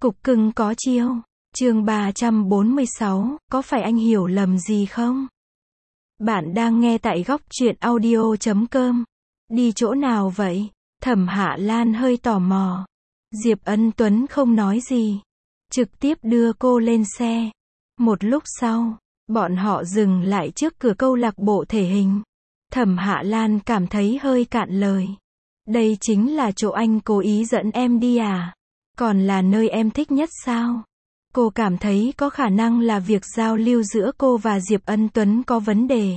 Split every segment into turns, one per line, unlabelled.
Cục cưng có chiêu. Chương 346, có phải anh hiểu lầm gì không? Bạn đang nghe tại góc truyện audio.com. Đi chỗ nào vậy? Thẩm Hạ Lan hơi tò mò. Diệp Ân Tuấn không nói gì, trực tiếp đưa cô lên xe. Một lúc sau, bọn họ dừng lại trước cửa câu lạc bộ thể hình. Thẩm Hạ Lan cảm thấy hơi cạn lời. Đây chính là chỗ anh cố ý dẫn em đi à? Còn là nơi em thích nhất sao? Cô cảm thấy có khả năng là việc giao lưu giữa cô và Diệp Ân Tuấn có vấn đề.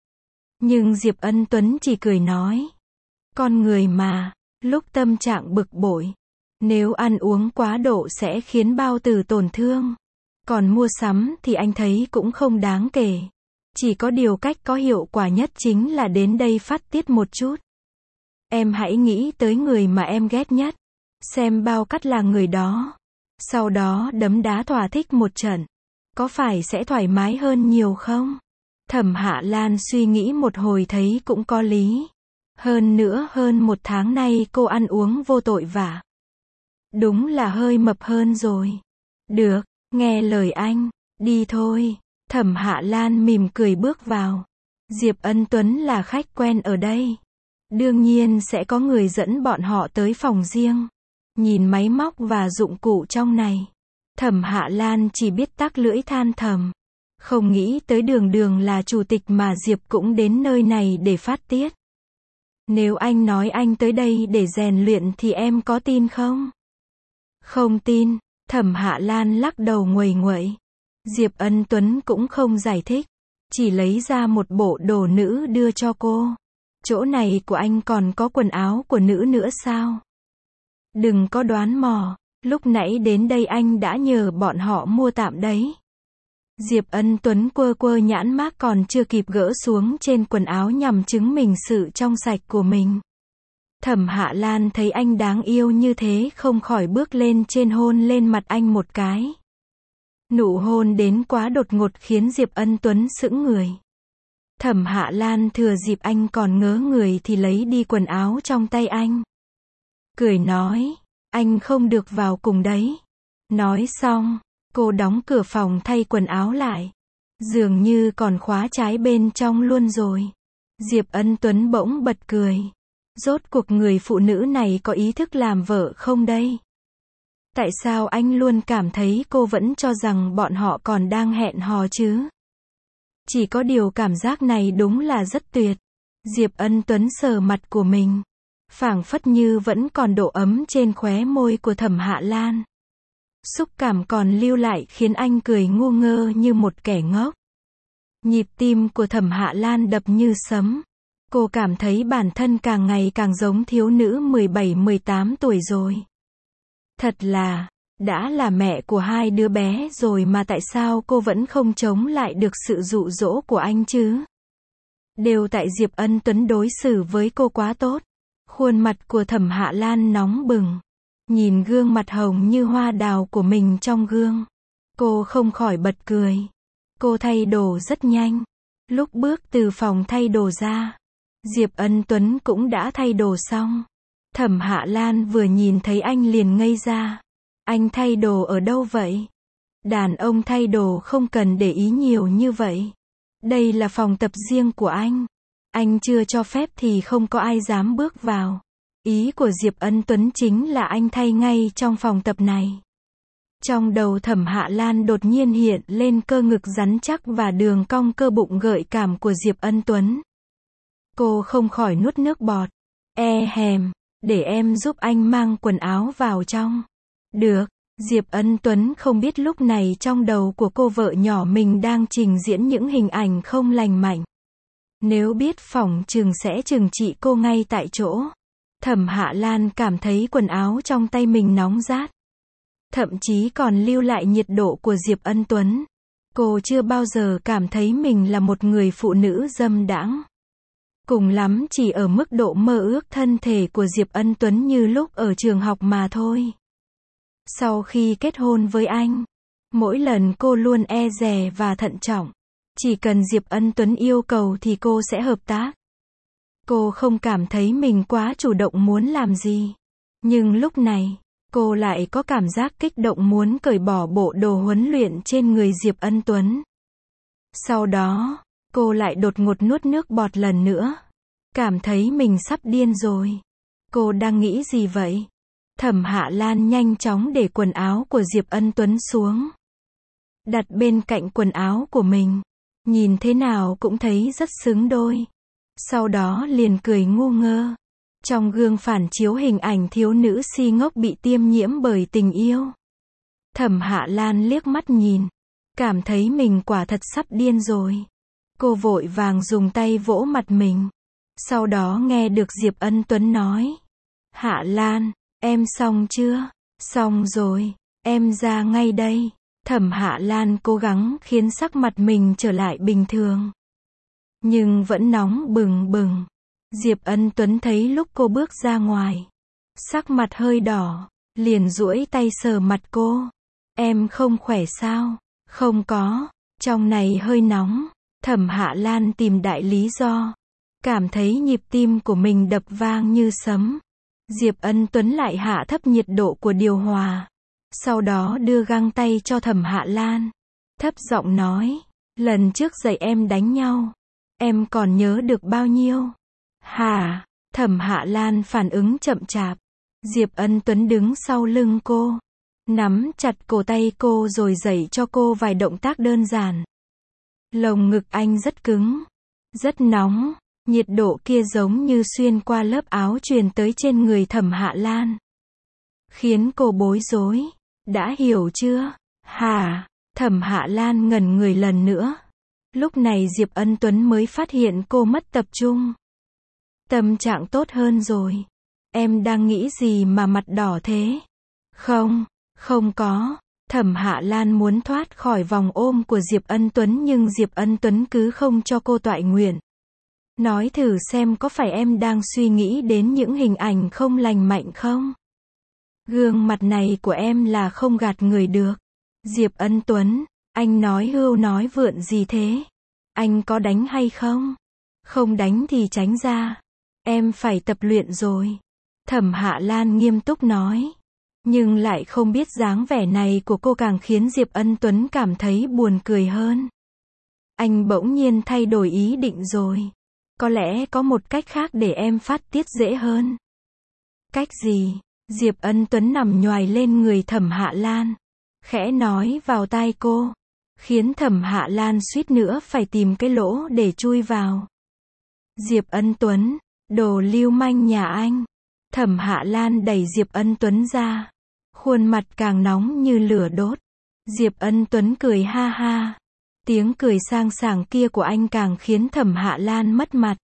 Nhưng Diệp Ân Tuấn chỉ cười nói. Con người mà, lúc tâm trạng bực bội, nếu ăn uống quá độ sẽ khiến bao tử tổn thương. Còn mua sắm thì anh thấy cũng không đáng kể. Chỉ có điều cách có hiệu quả nhất chính là đến đây phát tiết một chút. Em hãy nghĩ tới người mà em ghét nhất. Xem bao cắt là người đó. Sau đó đấm đá thỏa thích một trận. Có phải sẽ thoải mái hơn nhiều không? Thẩm Hạ Lan suy nghĩ một hồi thấy cũng có lý. Hơn nữa hơn một tháng nay cô ăn uống vô tội vạ. Đúng là hơi mập hơn rồi. Được, nghe lời anh, đi thôi. Thẩm Hạ Lan mỉm cười bước vào. Diệp Ân Tuấn là khách quen ở đây. Đương nhiên sẽ có người dẫn bọn họ tới phòng riêng. Nhìn máy móc và dụng cụ trong này, Thẩm Hạ Lan chỉ biết tắc lưỡi than thầm. Không nghĩ tới đường đường là chủ tịch mà Diệp cũng đến nơi này để phát tiết. Nếu anh nói anh tới đây để rèn luyện thì em có tin không? Không tin. Thẩm Hạ Lan lắc đầu nguầy nguậy. Diệp Ân Tuấn cũng không giải thích, chỉ lấy ra một bộ đồ nữ đưa cho cô. Chỗ này của anh còn có quần áo của nữ nữa sao? Đừng có đoán mò, lúc nãy đến đây anh đã nhờ bọn họ mua tạm đấy. Diệp Ân Tuấn quơ quơ nhãn mác còn chưa kịp gỡ xuống trên quần áo nhằm chứng minh sự trong sạch của mình. Thẩm Hạ Lan thấy anh đáng yêu như thế không khỏi bước lên trên hôn lên mặt anh một cái. Nụ hôn đến quá đột ngột khiến Diệp Ân Tuấn sững người. Thẩm Hạ Lan thừa dịp anh còn ngớ người thì lấy đi quần áo trong tay anh. Cười nói, anh không được vào cùng đấy. Nói xong, cô đóng cửa phòng thay quần áo lại. Dường như còn khóa trái bên trong luôn rồi. Diệp Ân Tuấn bỗng bật cười. Rốt cuộc người phụ nữ này có ý thức làm vợ không đây? Tại sao anh luôn cảm thấy cô vẫn cho rằng bọn họ còn đang hẹn hò chứ? Chỉ có điều cảm giác này đúng là rất tuyệt. Diệp Ân Tuấn sờ mặt của mình. Phảng phất như vẫn còn độ ấm trên khóe môi của Thẩm Hạ Lan. Xúc cảm còn lưu lại khiến anh cười ngu ngơ như một kẻ ngốc. Nhịp tim của Thẩm Hạ Lan đập như sấm. Cô cảm thấy bản thân càng ngày càng giống thiếu nữ 17-18 tuổi rồi. Thật là, đã là mẹ của hai đứa bé rồi mà tại sao cô vẫn không chống lại được sự dụ dỗ của anh chứ? Đều tại Diệp Ân Tuấn đối xử với cô quá tốt. Khuôn mặt của Thẩm Hạ Lan nóng bừng. Nhìn gương mặt hồng như hoa đào của mình trong gương, cô không khỏi bật cười. Cô thay đồ rất nhanh. Lúc bước từ phòng thay đồ ra, Diệp Ân Tuấn cũng đã thay đồ xong. Thẩm Hạ Lan vừa nhìn thấy anh liền ngây ra. Anh thay đồ ở đâu vậy? Đàn ông thay đồ không cần để ý nhiều như vậy. Đây là phòng tập riêng của anh. Anh chưa cho phép thì không có ai dám bước vào. Ý của Diệp Ân Tuấn chính là anh thay ngay trong phòng tập này. Trong đầu Thẩm Hạ Lan đột nhiên hiện lên cơ ngực rắn chắc và đường cong cơ bụng gợi cảm của Diệp Ân Tuấn. Cô không khỏi nuốt nước bọt. Hèm, để em giúp anh mang quần áo vào trong. Được. Diệp Ân Tuấn không biết lúc này trong đầu của cô vợ nhỏ mình đang trình diễn những hình ảnh không lành mạnh. Nếu biết phỏng chừng sẽ trừng trị cô ngay tại chỗ. Thẩm Hạ Lan cảm thấy quần áo trong tay mình nóng rát. Thậm chí còn lưu lại nhiệt độ của Diệp Ân Tuấn. Cô chưa bao giờ cảm thấy mình là một người phụ nữ dâm đãng. Cùng lắm chỉ ở mức độ mơ ước thân thể của Diệp Ân Tuấn như lúc ở trường học mà thôi. Sau khi kết hôn với anh, mỗi lần cô luôn e dè và thận trọng. Chỉ cần Diệp Ân Tuấn yêu cầu thì cô sẽ hợp tác. Cô không cảm thấy mình quá chủ động muốn làm gì. Nhưng lúc này, Cô lại có cảm giác kích động muốn cởi bỏ bộ đồ huấn luyện trên người Diệp Ân Tuấn. Sau đó, cô lại đột ngột nuốt nước bọt lần nữa. Cảm thấy mình sắp điên rồi. Cô đang nghĩ gì vậy? Thẩm Hạ Lan nhanh chóng để quần áo của Diệp Ân Tuấn xuống. Đặt bên cạnh quần áo của mình. Nhìn thế nào cũng thấy rất xứng đôi. Sau đó liền cười ngu ngơ. Trong gương phản chiếu hình ảnh thiếu nữ si ngốc bị tiêm nhiễm bởi tình yêu. Thẩm Hạ Lan liếc mắt nhìn. Cảm thấy mình quả thật sắp điên rồi. Cô vội vàng dùng tay vỗ mặt mình. Sau đó nghe được Diệp Ân Tuấn nói. Hạ Lan, em xong chưa? Xong rồi, em ra ngay đây. Thẩm Hạ Lan cố gắng khiến sắc mặt mình trở lại bình thường. Nhưng vẫn nóng bừng bừng. Diệp Ân Tuấn thấy lúc cô bước ra ngoài. Sắc mặt hơi đỏ, liền duỗi tay sờ mặt cô. Em không khỏe sao? Không có, trong này hơi nóng. Thẩm Hạ Lan tìm đại lý do. Cảm thấy nhịp tim của mình đập vang như sấm. Diệp Ân Tuấn lại hạ thấp nhiệt độ của điều hòa. Sau đó đưa găng tay cho Thẩm Hạ Lan. Thấp giọng nói, lần trước dạy em đánh nhau, em còn nhớ được bao nhiêu? Hả? Thẩm Hạ Lan phản ứng chậm chạp. Diệp Ân Tuấn đứng sau lưng cô, nắm chặt cổ tay cô rồi dạy cho cô vài động tác đơn giản. Lồng ngực anh rất cứng, rất nóng, nhiệt độ kia giống như xuyên qua lớp áo truyền tới trên người Thẩm Hạ Lan. Khiến cô bối rối. Đã hiểu chưa? Hả? Thẩm Hạ Lan ngẩn người lần nữa. Lúc này Diệp Ân Tuấn mới phát hiện cô mất tập trung. Tâm trạng tốt hơn rồi. Em đang nghĩ gì mà mặt đỏ thế? Không, không có. Thẩm Hạ Lan muốn thoát khỏi vòng ôm của Diệp Ân Tuấn nhưng Diệp Ân Tuấn cứ không cho cô toại nguyện. Nói thử xem có phải em đang suy nghĩ đến những hình ảnh không lành mạnh không? Gương mặt này của em là không gạt người được. Diệp Ân Tuấn, anh nói hưu nói vượn gì thế? Anh có đánh hay không? Không đánh thì tránh ra. Em phải tập luyện rồi. Thẩm Hạ Lan nghiêm túc nói. Nhưng lại không biết dáng vẻ này của cô càng khiến Diệp Ân Tuấn cảm thấy buồn cười hơn. Anh bỗng nhiên thay đổi ý định rồi. Có lẽ có một cách khác để em phát tiết dễ hơn. Cách gì? Diệp Ân Tuấn nằm nhoài lên người Thẩm Hạ Lan, khẽ nói vào tai cô, khiến Thẩm Hạ Lan suýt nữa phải tìm cái lỗ để chui vào. Diệp Ân Tuấn, đồ lưu manh nhà anh. Thẩm Hạ Lan đẩy Diệp Ân Tuấn ra, khuôn mặt càng nóng như lửa đốt. Diệp Ân Tuấn cười ha ha. Tiếng cười sang sảng kia của anh càng khiến Thẩm Hạ Lan mất mặt.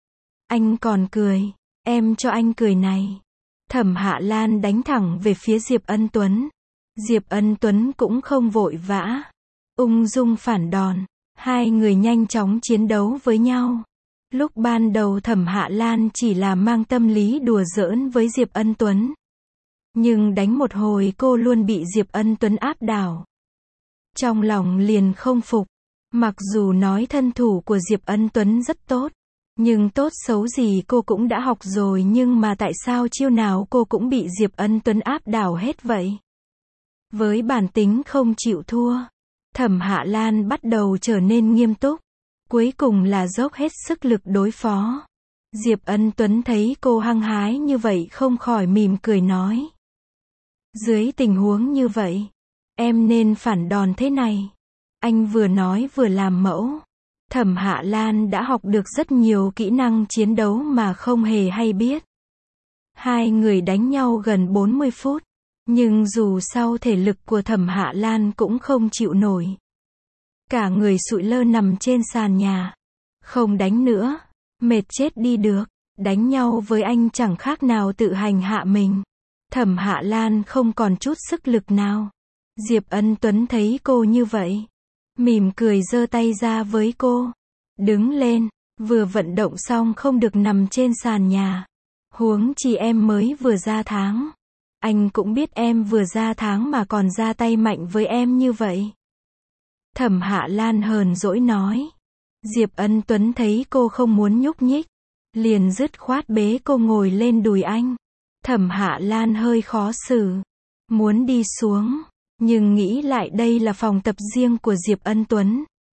Anh còn cười, em cho anh cười này. Thẩm Hạ Lan đánh thẳng về phía Diệp Ân Tuấn. Diệp Ân Tuấn cũng không vội vã, ung dung phản đòn. Hai người nhanh chóng chiến đấu với nhau. Lúc ban đầu Thẩm Hạ Lan chỉ là mang tâm lý đùa giỡn với Diệp Ân Tuấn. Nhưng đánh một hồi cô luôn bị Diệp Ân Tuấn áp đảo. Trong lòng liền không phục. Mặc dù nói thân thủ của Diệp Ân Tuấn rất tốt. Nhưng tốt xấu gì cô cũng đã học rồi nhưng mà tại sao chiêu nào cô cũng bị Diệp Ân Tuấn áp đảo hết vậy? Với bản tính không chịu thua, Thẩm Hạ Lan bắt đầu trở nên nghiêm túc. Cuối cùng là dốc hết sức lực đối phó. Diệp Ân Tuấn thấy cô hăng hái như vậy không khỏi mỉm cười nói. Dưới tình huống như vậy, em nên phản đòn thế này. Anh vừa nói vừa làm mẫu. Thẩm Hạ Lan đã học được rất nhiều kỹ năng chiến đấu mà không hề hay biết. Hai người đánh nhau gần 40 phút. Nhưng dù sao thể lực của Thẩm Hạ Lan cũng không chịu nổi. Cả người sụi lơ nằm trên sàn nhà. Không đánh nữa. Mệt chết đi được. Đánh nhau với anh chẳng khác nào tự hành hạ mình. Thẩm Hạ Lan không còn chút sức lực nào. Diệp Ân Tuấn thấy cô như vậy, mỉm cười giơ tay ra với cô. Đứng lên, vừa vận động xong không được nằm trên sàn nhà. Huống chi em mới vừa ra tháng. Anh cũng biết em vừa ra tháng mà còn ra tay mạnh với em như vậy. Thẩm Hạ Lan hờn dỗi nói. Diệp Ân Tuấn thấy cô không muốn nhúc nhích, liền dứt khoát bế cô ngồi lên đùi anh. Thẩm Hạ Lan hơi khó xử. muốn đi xuống, nhưng nghĩ lại đây là phòng tập riêng của Diệp Ân Tuấn.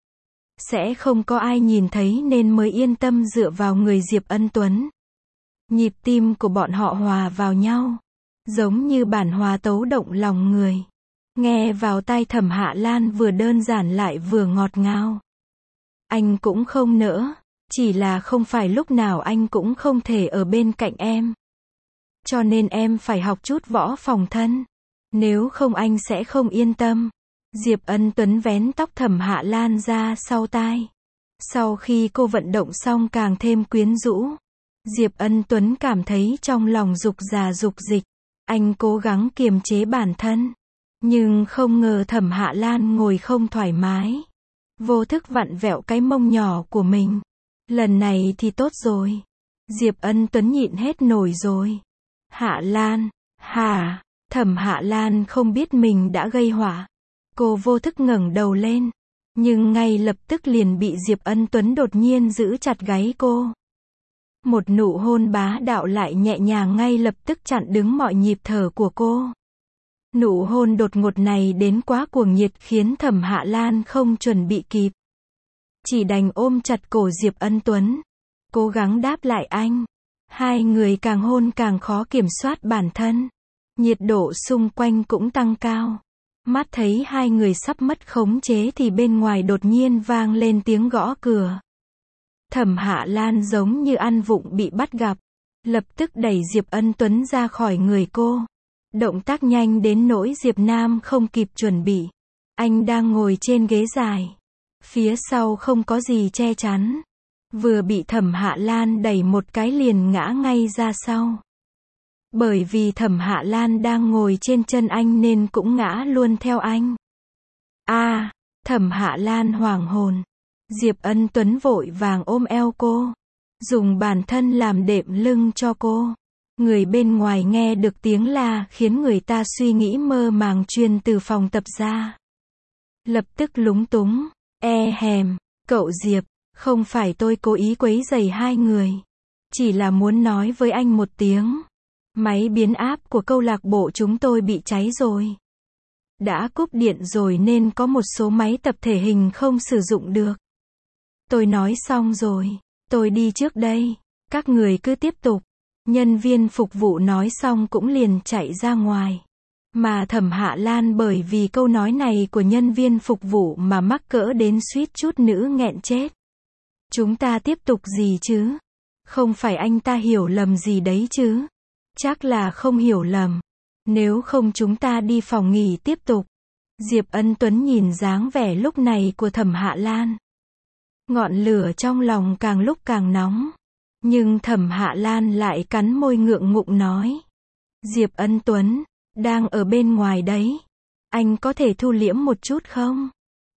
Sẽ không có ai nhìn thấy nên mới yên tâm dựa vào người Diệp Ân Tuấn. Nhịp tim của bọn họ hòa vào nhau, giống như bản hòa tấu động lòng người. Nghe vào tai Thẩm Hạ Lan vừa đơn giản lại vừa ngọt ngào. Anh cũng không nỡ, chỉ là không phải lúc nào anh cũng không thể ở bên cạnh em. Cho nên em phải học chút võ phòng thân. Nếu không anh sẽ không yên tâm. Diệp Ân Tuấn vén tóc Thẩm Hạ Lan ra sau tai. Sau khi cô vận động xong càng thêm quyến rũ. Diệp Ân Tuấn cảm thấy trong lòng dục già dục dịch. Anh cố gắng kiềm chế bản thân. Nhưng không ngờ Thẩm Hạ Lan ngồi không thoải mái. Vô thức vặn vẹo cái mông nhỏ của mình. Lần này thì tốt rồi. Diệp Ân Tuấn nhịn hết nổi rồi. Hạ Lan, hả? Thẩm Hạ Lan không biết mình đã gây họa. Cô vô thức ngẩng đầu lên. Nhưng ngay lập tức liền bị Diệp Ân Tuấn đột nhiên giữ chặt gáy cô. Một nụ hôn bá đạo lại nhẹ nhàng ngay lập tức chặn đứng mọi nhịp thở của cô. Nụ hôn đột ngột này đến quá cuồng nhiệt khiến Thẩm Hạ Lan không chuẩn bị kịp. Chỉ đành ôm chặt cổ Diệp Ân Tuấn. Cố gắng đáp lại anh. Hai người càng hôn càng khó kiểm soát bản thân. Nhiệt độ xung quanh cũng tăng cao. Mắt thấy hai người sắp mất khống chế thì bên ngoài đột nhiên vang lên tiếng gõ cửa. Thẩm Hạ Lan giống như ăn vụng bị bắt gặp. Lập tức đẩy Diệp Ân Tuấn ra khỏi người cô. Động tác nhanh đến nỗi Diệp Nam không kịp chuẩn bị. Anh đang ngồi trên ghế dài. Phía sau không có gì che chắn. Vừa bị Thẩm Hạ Lan đẩy một cái liền ngã ngay ra sau. Bởi vì Thẩm Hạ Lan đang ngồi trên chân anh nên cũng ngã luôn theo anh. Thẩm Hạ Lan hoảng hồn. Diệp Ân Tuấn vội vàng ôm eo cô. Dùng bản thân làm đệm lưng cho cô. Người bên ngoài nghe được tiếng la khiến người ta suy nghĩ mơ màng truyền từ phòng tập ra. Lập tức lúng túng. Cậu Diệp, không phải tôi cố ý quấy rầy hai người. Chỉ là muốn nói với anh một tiếng. Máy biến áp của câu lạc bộ chúng tôi bị cháy rồi. Đã cúp điện rồi nên có một số máy tập thể hình không sử dụng được. Tôi nói xong rồi. Tôi đi trước đây. Các người cứ tiếp tục. Nhân viên phục vụ nói xong cũng liền chạy ra ngoài. Mà Thẩm Hạ Lan bởi vì câu nói này của nhân viên phục vụ mà mắc cỡ đến suýt chút nữa nghẹn chết. Chúng ta tiếp tục gì chứ? Không phải anh ta hiểu lầm gì đấy chứ? Chắc là không hiểu lầm. Nếu không chúng ta đi phòng nghỉ tiếp tục. Diệp Ân Tuấn nhìn dáng vẻ lúc này của Thẩm Hạ Lan. Ngọn lửa trong lòng càng lúc càng nóng. Nhưng Thẩm Hạ Lan lại cắn môi ngượng ngụng nói. Diệp Ân Tuấn, đang ở bên ngoài đấy. Anh có thể thu liễm một chút không?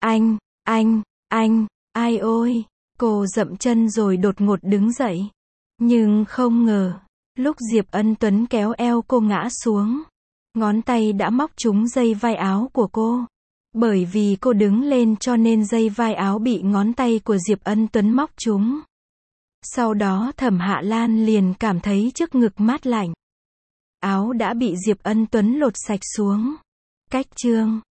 Ai ôi. Cô dậm chân rồi đột ngột đứng dậy. Nhưng không ngờ, lúc Diệp Ân Tuấn kéo eo cô ngã xuống, ngón tay đã móc trúng dây vai áo của cô. Bởi vì cô đứng lên cho nên dây vai áo bị ngón tay của Diệp Ân Tuấn móc trúng. Sau đó Thẩm Hạ Lan liền cảm thấy trước ngực mát lạnh. Áo đã bị Diệp Ân Tuấn lột sạch xuống. Cách chương